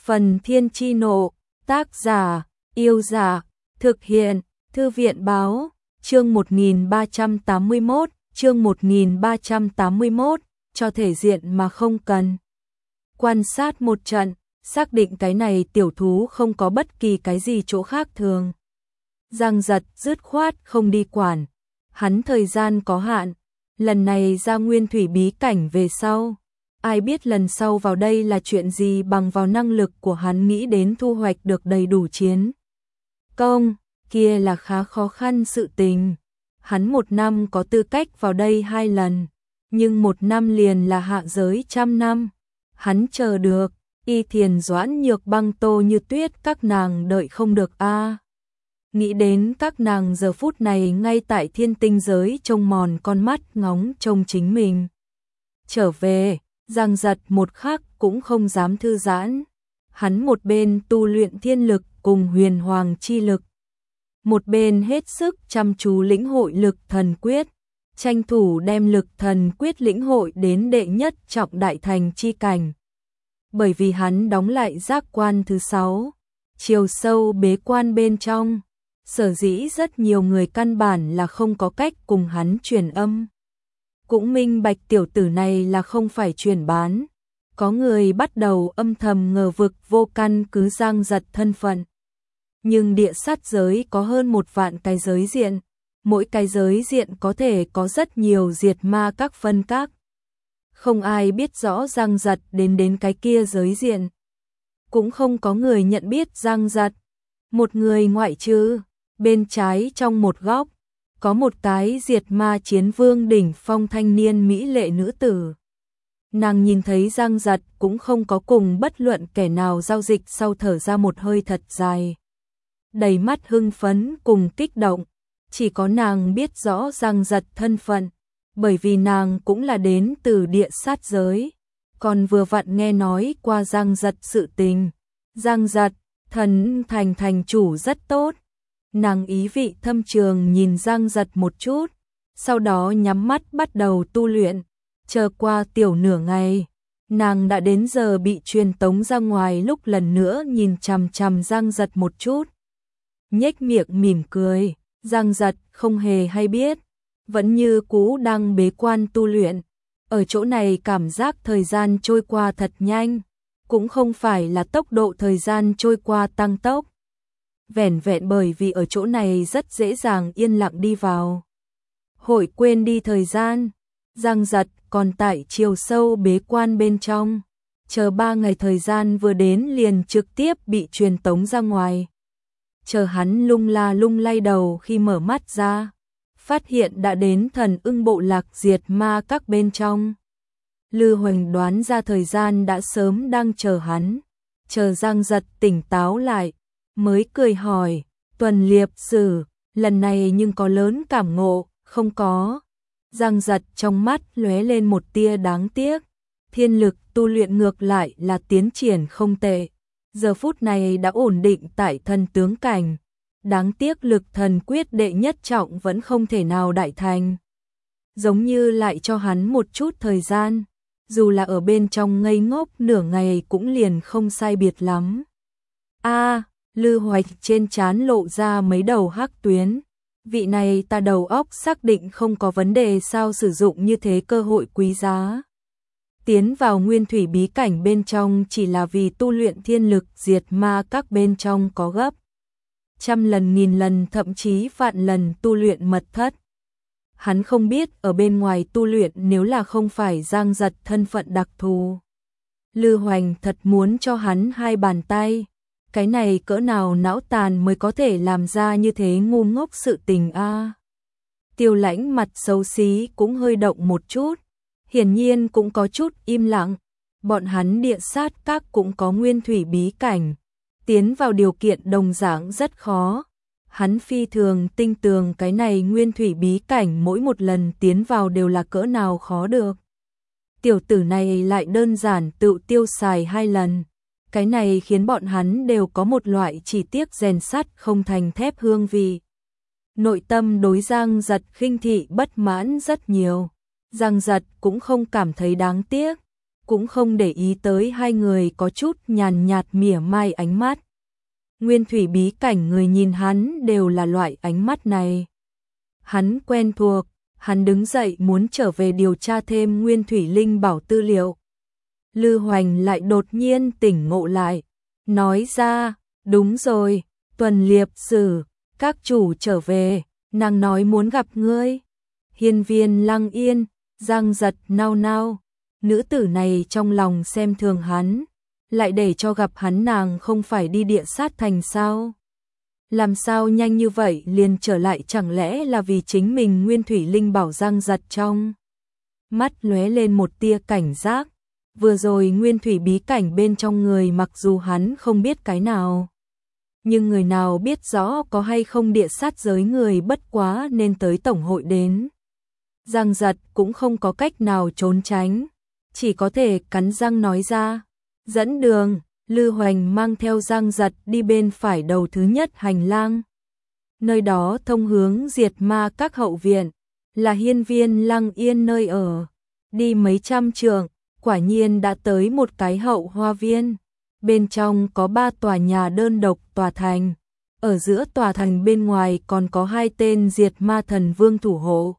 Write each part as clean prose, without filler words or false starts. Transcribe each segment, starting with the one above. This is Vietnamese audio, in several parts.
Phần Thiên Chi Nộ, tác giả, Yêu Giả, thực hiện, Thư viện Báo, chương 1381, chương 1381, cho thể diện mà không cần. Quan sát một trận, xác định cái này tiểu thú không có bất kỳ cái gì chỗ khác thường. Giang Giật dứt khoát không đi quản, hắn thời gian có hạn, lần này ra nguyên thủy bí cảnh về sau. Ai biết lần sau vào đây là chuyện gì, bằng vào năng lực của hắn nghĩ đến thu hoạch được đầy đủ chiến công, kia là khá khó khăn sự tình. Hắn một năm có tư cách vào đây 2 lần, nhưng 1 năm liền là hạ giới 100 năm. Hắn chờ được, Y Thiền Doãn Nhược Băng Tô Như Tuyết các nàng đợi không được a. Nghĩ đến các nàng giờ phút này ngay tại thiên tinh giới trông mòn con mắt ngóng trông chính mình trở về. Giang Giật một khắc cũng không dám thư giãn. Hắn một bên tu luyện thiên lực cùng huyền hoàng chi lực, một bên hết sức chăm chú lĩnh hội lực thần quyết, tranh thủ đem lực thần quyết lĩnh hội đến đệ nhất trọng đại thành chi cảnh. Bởi vì hắn đóng lại giác quan thứ 6, chiều sâu bế quan bên trong, sở dĩ rất nhiều người căn bản là không có cách cùng hắn truyền âm. Cũng minh bạch tiểu tử này là không phải truyền bán. Có người bắt đầu âm thầm ngờ vực vô căn cứ Giang Giật thân phận. Nhưng địa sát giới có hơn 1 vạn cái giới diện, mỗi cái giới diện có thể có rất nhiều diệt ma các phân các. Không ai biết rõ Giang Giật đến cái kia giới diện. Cũng không có người nhận biết Giang Giật. Một người ngoại trừ, bên trái trong một góc, có một cái diệt ma chiến vương đỉnh phong thanh niên mỹ lệ nữ tử. Nàng nhìn thấy Giang Giật cũng không có cùng bất luận kẻ nào giao dịch, sau thở ra một hơi thật dài, đầy mắt hưng phấn cùng kích động. Chỉ có nàng biết rõ Giang Giật thân phận, bởi vì nàng cũng là đến từ địa sát giới, còn vừa vặn nghe nói qua Giang Giật sự tình. Giang Giật, thần thành thành chủ rất tốt. Nàng ý vị thâm trường nhìn Giang Giật một chút, sau đó nhắm mắt bắt đầu tu luyện. Chờ qua tiểu nửa ngày, nàng đã đến giờ bị truyền tống ra ngoài, lúc lần nữa nhìn chằm chằm Giang Giật một chút, nhếch miệng mỉm cười. Giang Giật không hề hay biết, vẫn như cũ đang bế quan tu luyện. Ở chỗ này cảm giác thời gian trôi qua thật nhanh, cũng không phải là tốc độ thời gian trôi qua tăng tốc. Vẻn vẹn bởi vì ở chỗ này rất dễ dàng yên lặng đi vào hội quên đi thời gian. Giang Giật còn tại chiều sâu bế quan bên trong, chờ 3 ngày thời gian vừa đến liền trực tiếp bị truyền tống ra ngoài. Chờ hắn lung la lung lay đầu khi mở mắt ra, phát hiện đã đến Thần Ưng bộ lạc diệt ma các bên trong. Lư Hoành đoán ra thời gian đã sớm đang chờ hắn, chờ Giang Giật tỉnh táo lại, mới cười hỏi, Tuần Liệp Sử, lần này nhưng có lớn cảm ngộ, không có? Giang Giật trong mắt lóe lên một tia đáng tiếc, thiên lực tu luyện ngược lại là tiến triển không tệ, giờ phút này đã ổn định tại thần tướng cảnh. Đáng tiếc lực thần quyết đệ nhất trọng vẫn không thể nào đại thành. Giống như lại cho hắn một chút thời gian, dù là ở bên trong ngây ngốc nửa ngày cũng liền không sai biệt lắm. Lư Hoạch trên trán lộ ra mấy đầu hắc tuyến. Vị này ta đầu óc xác định không có vấn đề, sao sử dụng như thế cơ hội quý giá. Tiến vào nguyên thủy bí cảnh bên trong chỉ là vì tu luyện thiên lực diệt ma các bên trong có gấp 100 lần 1000 lần thậm chí vạn lần tu luyện mật thất. Hắn không biết ở bên ngoài tu luyện nếu là không phải Giang Giật thân phận đặc thù. Lư Hoành thật muốn cho hắn 2 bàn tay. Cái này cỡ nào não tàn mới có thể làm ra như thế ngu ngốc sự tình a. Tiêu Lãnh mặt xấu xí cũng hơi động một chút, hiển nhiên cũng có chút im lặng. Bọn hắn địa sát các cũng có nguyên thủy bí cảnh, tiến vào điều kiện đồng dạng rất khó. Hắn phi thường tinh tường cái này nguyên thủy bí cảnh mỗi một lần tiến vào đều là cỡ nào khó được. Tiểu tử này lại đơn giản tự tiêu xài 2 lần. Cái này khiến bọn hắn đều có một loại chỉ tiếc rèn sắt không thành thép hương vị. Nội tâm đối Giang Giật khinh thị bất mãn rất nhiều. Giang Giật cũng không cảm thấy đáng tiếc. cũng không để ý tới hai người có chút nhàn nhạt mỉa mai ánh mắt. Nguyên thủy bí cảnh người nhìn hắn đều là loại ánh mắt này. Hắn quen thuộc, hắn đứng dậy muốn trở về điều tra thêm nguyên thủy linh bảo tư liệu. Lư Hoành lại đột nhiên tỉnh ngộ lại, nói ra, đúng rồi, Tuần Liệp Sử, các chủ trở về, nàng nói muốn gặp ngươi. Hiên Viên Lăng Yên, Giang Giật nao nao, nữ tử này trong lòng xem thường hắn, lại để cho gặp hắn nàng không phải đi địa sát thành sao? Làm sao nhanh như vậy liền trở lại, chẳng lẽ là vì chính mình nguyên thủy linh bảo? Giang Giật trong mắt lóe lên một tia cảnh giác, vừa rồi nguyên thủy bí cảnh bên trong người mặc dù hắn không biết cái nào, nhưng người nào biết rõ có hay không địa sát giới người bất quá nên tới tổng hội đến. Giang Giật cũng không có cách nào trốn tránh, chỉ có thể cắn răng nói ra, dẫn đường. Lư Hoành mang theo Giang Giật đi bên phải đầu thứ nhất hành lang. Nơi đó thông hướng Diệt Ma Các hậu viện, là Hiên Viên Lăng Yên nơi ở. Đi mấy trăm trượng, quả nhiên đã tới một cái hậu hoa viên. Bên trong có 3 tòa nhà đơn độc tòa thành. Ở giữa tòa thành bên ngoài còn có 2 tên Diệt Ma Thần Vương thủ hộ.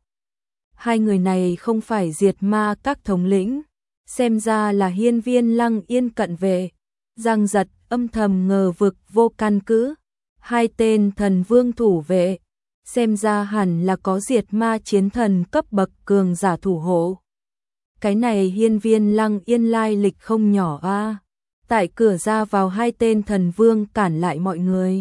Hai người này không phải Diệt Ma Các thống lĩnh, xem ra là Hiên Viên Lăng Yên cận vệ. Giang Giật âm thầm ngờ vực vô căn cứ, 2 tên thần vương thủ vệ, xem ra hẳn là có diệt ma chiến thần cấp bậc cường giả thủ hộ. Cái này Hiên Viên Lăng Yên lai lịch không nhỏ a. Tại cửa ra vào 2 tên thần vương cản lại mọi người.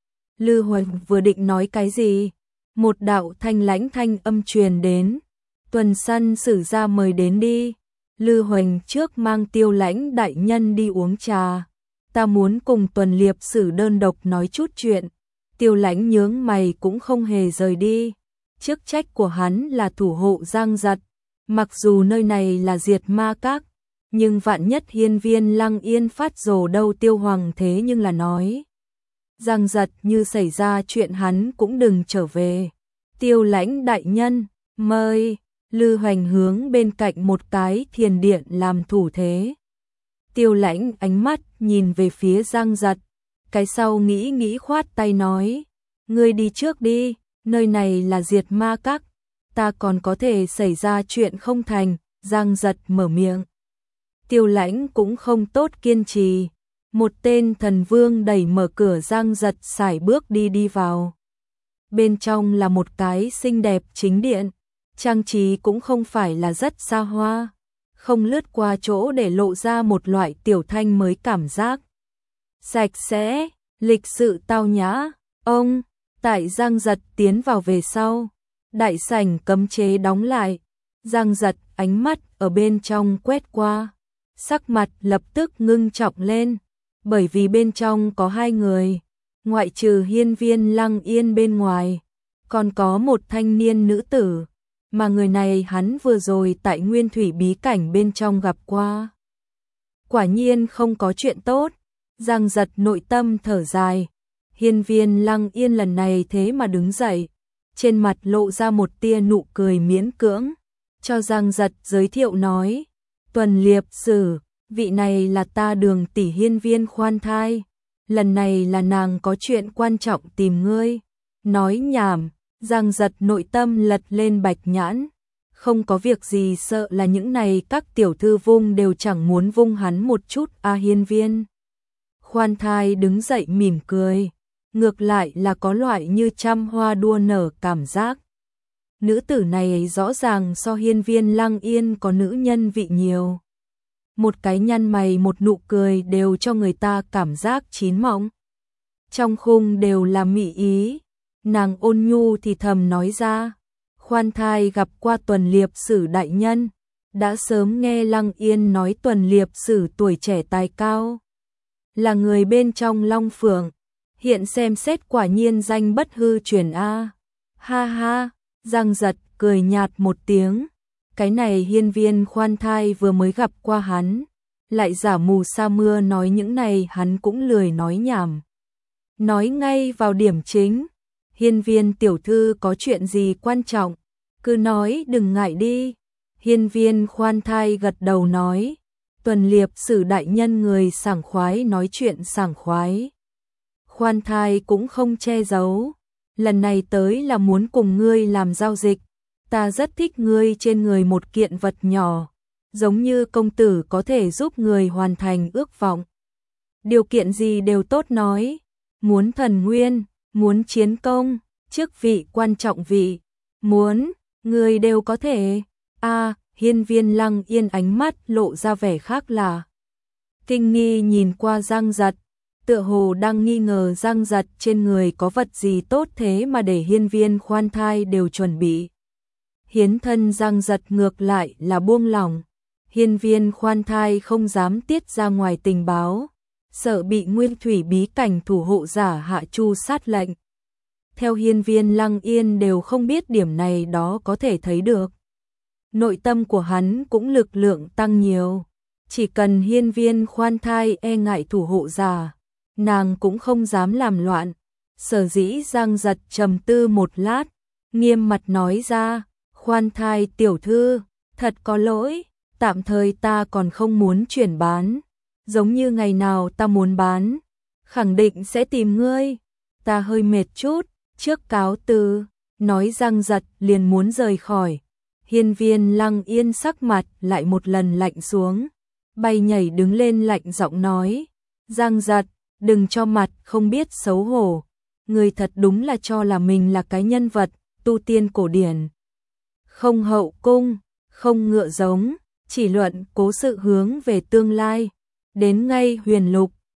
Lư Hoành vừa định nói cái gì, một đạo thanh lãnh thanh âm truyền đến, Tuần Săn Sử ra mời đến đi. Lư Hoành trước mang Tiêu Lãnh đại nhân đi uống trà. Ta muốn cùng Tuần Liệp Sử đơn độc nói chút chuyện. Tiêu Lãnh nhướng mày cũng không hề rời đi. Chức trách của hắn là thủ hộ Giang Giật. Mặc dù nơi này là Diệt Ma Các, nhưng vạn nhất Hiên Viên Lăng Yên phát rồ đâu Tiêu Hoàng thế nhưng là nói. Giang Giật như xảy ra chuyện hắn cũng đừng trở về. Tiêu Lãnh đại nhân, mời. Lư Hoành hướng bên cạnh một cái thiền điện làm thủ thế. Tiêu Lãnh ánh mắt nhìn về phía Giang Giật, cái sau nghĩ khoát tay nói, ngươi đi trước đi, nơi này là Diệt Ma Các, ta còn có thể xảy ra chuyện không thành. Giang Giật mở miệng. Tiêu Lãnh cũng không tốt kiên trì, một tên thần vương đẩy mở cửa, Giang Giật sải bước đi vào. Bên trong là một cái xinh đẹp chính điện, trang trí cũng không phải là rất xa hoa, không lướt qua chỗ để lộ ra một loại tiểu thanh mới cảm giác. Sạch sẽ, lịch sự tao nhã. Ông, tại Giang Giật tiến vào về sau, đại sảnh cấm chế đóng lại. Giang Giật ánh mắt ở bên trong quét qua, sắc mặt lập tức ngưng trọng lên, bởi vì bên trong có 2 người, ngoại trừ Hiên Viên Lăng Yên bên ngoài, còn có một thanh niên nữ tử, mà người này hắn vừa rồi tại Nguyên Thủy bí cảnh bên trong gặp qua. Quả nhiên không có chuyện tốt. Giang Giật nội tâm thở dài. Hiên Viên Lăng Yên lần này thế mà đứng dậy, trên mặt lộ ra một tia nụ cười miễn cưỡng, cho Giang Giật giới thiệu nói, Tuần Liệp Sử, vị này là ta Đường tỷ Hiên Viên khoan thai, lần này là nàng có chuyện quan trọng tìm ngươi. Nói nhảm. Giang Giật nội tâm lật lên bạch nhãn, không có việc gì, sợ là những này các tiểu thư vung đều chẳng muốn vung hắn một chút. Hiên Viên khoan thai đứng dậy mỉm cười, ngược lại là có loại như trăm hoa đua nở cảm giác. Nữ tử này rõ ràng so Hiên Viên Lăng Yên có nữ nhân vị nhiều. Một cái nhăn mày một nụ cười đều cho người ta cảm giác chín mọng, trong khung đều là mỹ ý. Nàng ôn nhu thì thầm nói ra, khoan thai gặp qua Tuần Liệp Sử đại nhân, đã sớm nghe Lăng Yên nói Tuần Liệp Sử tuổi trẻ tài cao, là người bên trong Long Phượng, hiện xem xét quả nhiên danh bất hư truyền a. Ha ha. Giang Giật cười nhạt một tiếng, cái này Hiên Viên khoan thai vừa mới gặp qua hắn, lại giả mù sa mưa nói những này hắn cũng lười nói nhảm. Nói ngay vào điểm chính. Hiên Viên tiểu thư có chuyện gì quan trọng, cứ nói đừng ngại đi. Hiên Viên khoan thai gật đầu nói, Tuần Liệp Sử đại nhân người sảng khoái nói chuyện sảng khoái. Khoan thai cũng không che giấu, lần này tới là muốn cùng ngươi làm giao dịch, ta rất thích ngươi trên người một kiện vật nhỏ, giống như công tử có thể giúp người hoàn thành ước vọng. Điều kiện gì đều tốt nói, muốn thần nguyên, muốn chiến công, chức vị quan trọng vị, muốn, người đều có thể. Hiên Viên Lăng Yên ánh mắt lộ ra vẻ khác lạ. Kinh nghi nhìn qua Giang Giật, tựa hồ đang nghi ngờ Giang Giật trên người có vật gì tốt thế mà để Hiên Viên khoan thai đều chuẩn bị. Hiến thân Giang Giật ngược lại là buông lỏng, Hiên Viên khoan thai không dám tiết ra ngoài tình báo, sợ bị Nguyên Thủy bí cảnh thủ hộ giả hạ chu sát lệnh. Theo Hiên Viên Lăng Yên đều không biết điểm này đó có thể thấy được. Nội tâm của hắn cũng lực lượng tăng nhiều, chỉ cần Hiên Viên khoan thai e ngại thủ hộ giả, nàng cũng không dám làm loạn. Sở dĩ Giang Giật trầm tư một lát, nghiêm mặt nói ra, khoan thai tiểu thư, thật có lỗi, tạm thời ta còn không muốn chuyển bán, giống như ngày nào ta muốn bán, khẳng định sẽ tìm ngươi, ta hơi mệt chút, trước cáo từ. Nói Giang Giật liền muốn rời khỏi, Hiên Viên Lăng Yên sắc mặt lại một lần lạnh xuống, bay nhảy đứng lên lạnh giọng nói, Giang Giật, đừng cho mặt không biết xấu hổ, người thật đúng là cho là mình là cái nhân vật tu tiên cổ điển. Không hậu cung, không ngựa giống, chỉ luận cố sự hướng về tương lai, đến ngay huyền lục,